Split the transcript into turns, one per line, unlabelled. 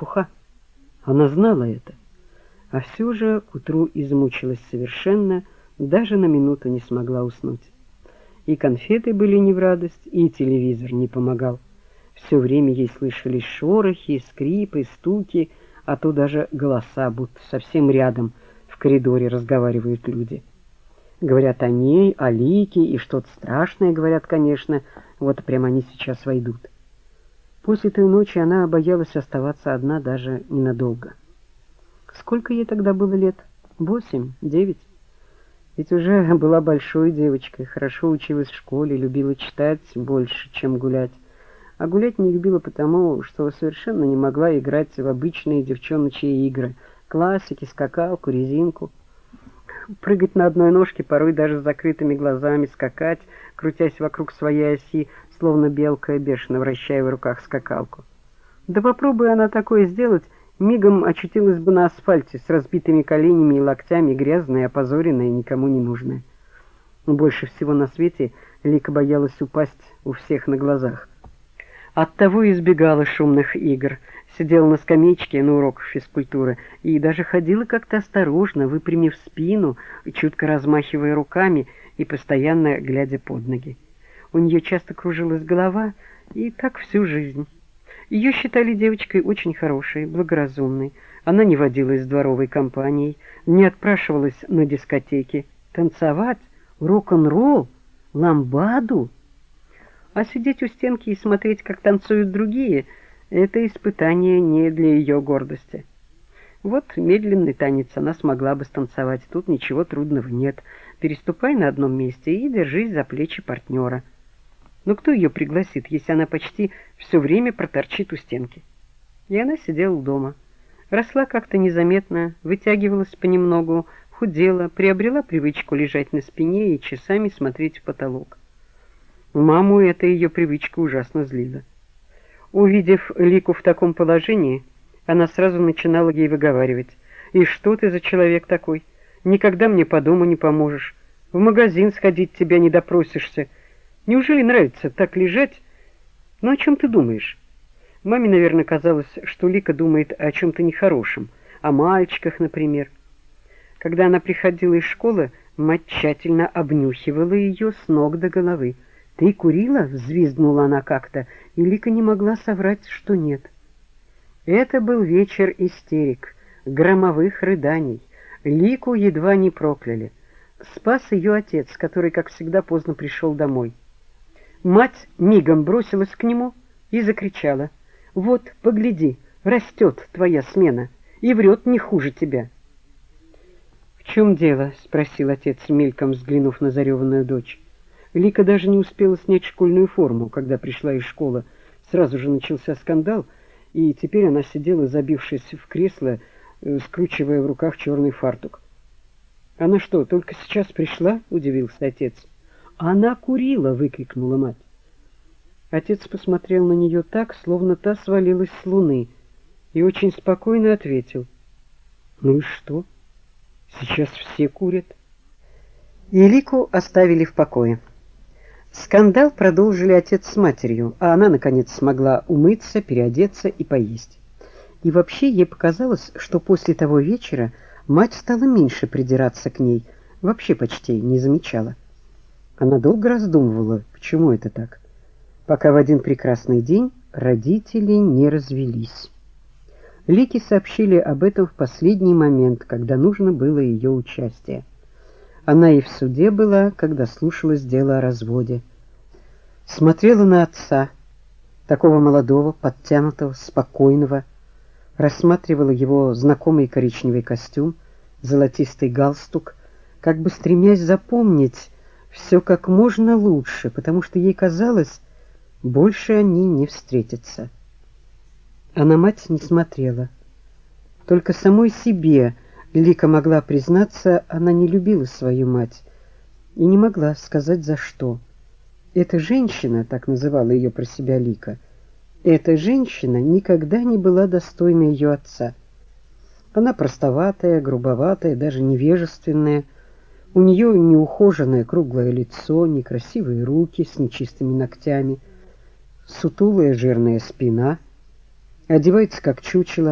чепуха. Она знала это, а все же к утру измучилась совершенно, даже на минуту не смогла уснуть. И конфеты были не в радость, и телевизор не помогал. Все время ей слышались шорохи, скрипы, стуки, а то даже голоса, будто совсем рядом в коридоре разговаривают люди. Говорят о ней, о Лике, и что-то страшное говорят, конечно, вот прямо они сейчас войдут. После той ночи она боялась оставаться одна даже ненадолго. Сколько ей тогда было лет? 8, 9? Ведь уже была большой девочкой, хорошо училась в школе, любила читать больше, чем гулять. А гулять не любила потому, что совершенно не могла играть в обычные девчоночьи игры. Классики, скакалку, резинку. Прыгать на одной ножке, порой даже с закрытыми глазами, скакать, крутясь вокруг своей оси, словно белка, бешено вращая в руках скакалку. Да попробуй она такое сделать, мигом очутилась бы на асфальте с разбитыми коленями и локтями, грязная, опозоренная, никому не нужная. Больше всего на свете Лика боялась упасть у всех на глазах. Оттого избегала шумных игр, сидела на скамеечке на уроках физкультуры и даже ходила как-то осторожно, выпрямив спину, чутко размахивая руками и постоянно глядя под ноги. У нее часто кружилась голова, и так всю жизнь. Ее считали девочкой очень хорошей, благоразумной. Она не водилась с дворовой компанией, не отпрашивалась на дискотеки. Танцевать, рок-н-ролл, ламбаду. А сидеть у стенки и смотреть, как танцуют другие, это испытание не для ее гордости. Вот медленный танец она смогла бы станцевать, тут ничего трудного нет. Переступай на одном месте и держись за плечи партнера. Но кто ее пригласит, если она почти все время проторчит у стенки? И она сидела дома. Росла как-то незаметно, вытягивалась понемногу, худела, приобрела привычку лежать на спине и часами смотреть в потолок. Маму эта ее привычка ужасно злила. Увидев Лику в таком положении, она сразу начинала ей выговаривать: «И что ты за человек такой? Никогда мне по дому не поможешь. В магазин сходить тебя не допросишься. Неужели нравится так лежать? Ну о чем ты думаешь?» Маме, наверное, казалось, что Лика думает о чем-то нехорошем, о мальчиках, например. Когда она приходила из школы, мать тщательно обнюхивала ее с ног до головы. «Ты курила?» — взвизгнула она как-то, и Лика не могла соврать, что нет. Это был вечер истерик, громовых рыданий. Лику едва не прокляли. Спас ее отец, который, как всегда, поздно пришел домой. Мать мигом бросилась к нему и закричала: «Вот, погляди, растет твоя смена, и врет не хуже тебя». «В чем дело?» — спросил отец, мельком взглянув на зареванную дочь. Лика даже не успела снять школьную форму, когда пришла из школы. Сразу же начался скандал, и теперь она сидела, забившись в кресло, скручивая в руках черный фартук. «Она что, только сейчас пришла?» — удивился отец. «Она курила!» — выкрикнула мать. Отец посмотрел на нее так, словно та свалилась с луны, и очень спокойно ответил: «Ну и что? Сейчас все курят». И Лику оставили в покое. Скандал продолжили отец с матерью, а она, наконец, смогла умыться, переодеться и поесть. И вообще ей показалось, что после того вечера мать стала меньше придираться к ней, вообще почти не замечала. Она долго раздумывала, почему это так, пока в один прекрасный день родители не развелись. Лике сообщили об этом в последний момент, когда нужно было ее участие. Она и в суде была, когда слушалось дело о разводе. Смотрела на отца, такого молодого, подтянутого, спокойного, рассматривала его знакомый коричневый костюм, золотистый галстук, как бы стремясь запомнить все как можно лучше, потому что ей казалось, больше они не встретятся. А на мать не смотрела. Только самой себе Лика могла признаться, она не любила свою мать и не могла сказать за что. Эта женщина, так называла ее про себя Лика, эта женщина никогда не была достойна ее отца. Она простоватая, грубоватая, даже невежественная. У нее неухоженное круглое лицо, некрасивые руки с нечистыми ногтями, сутулая жирная спина, одевается как чучело.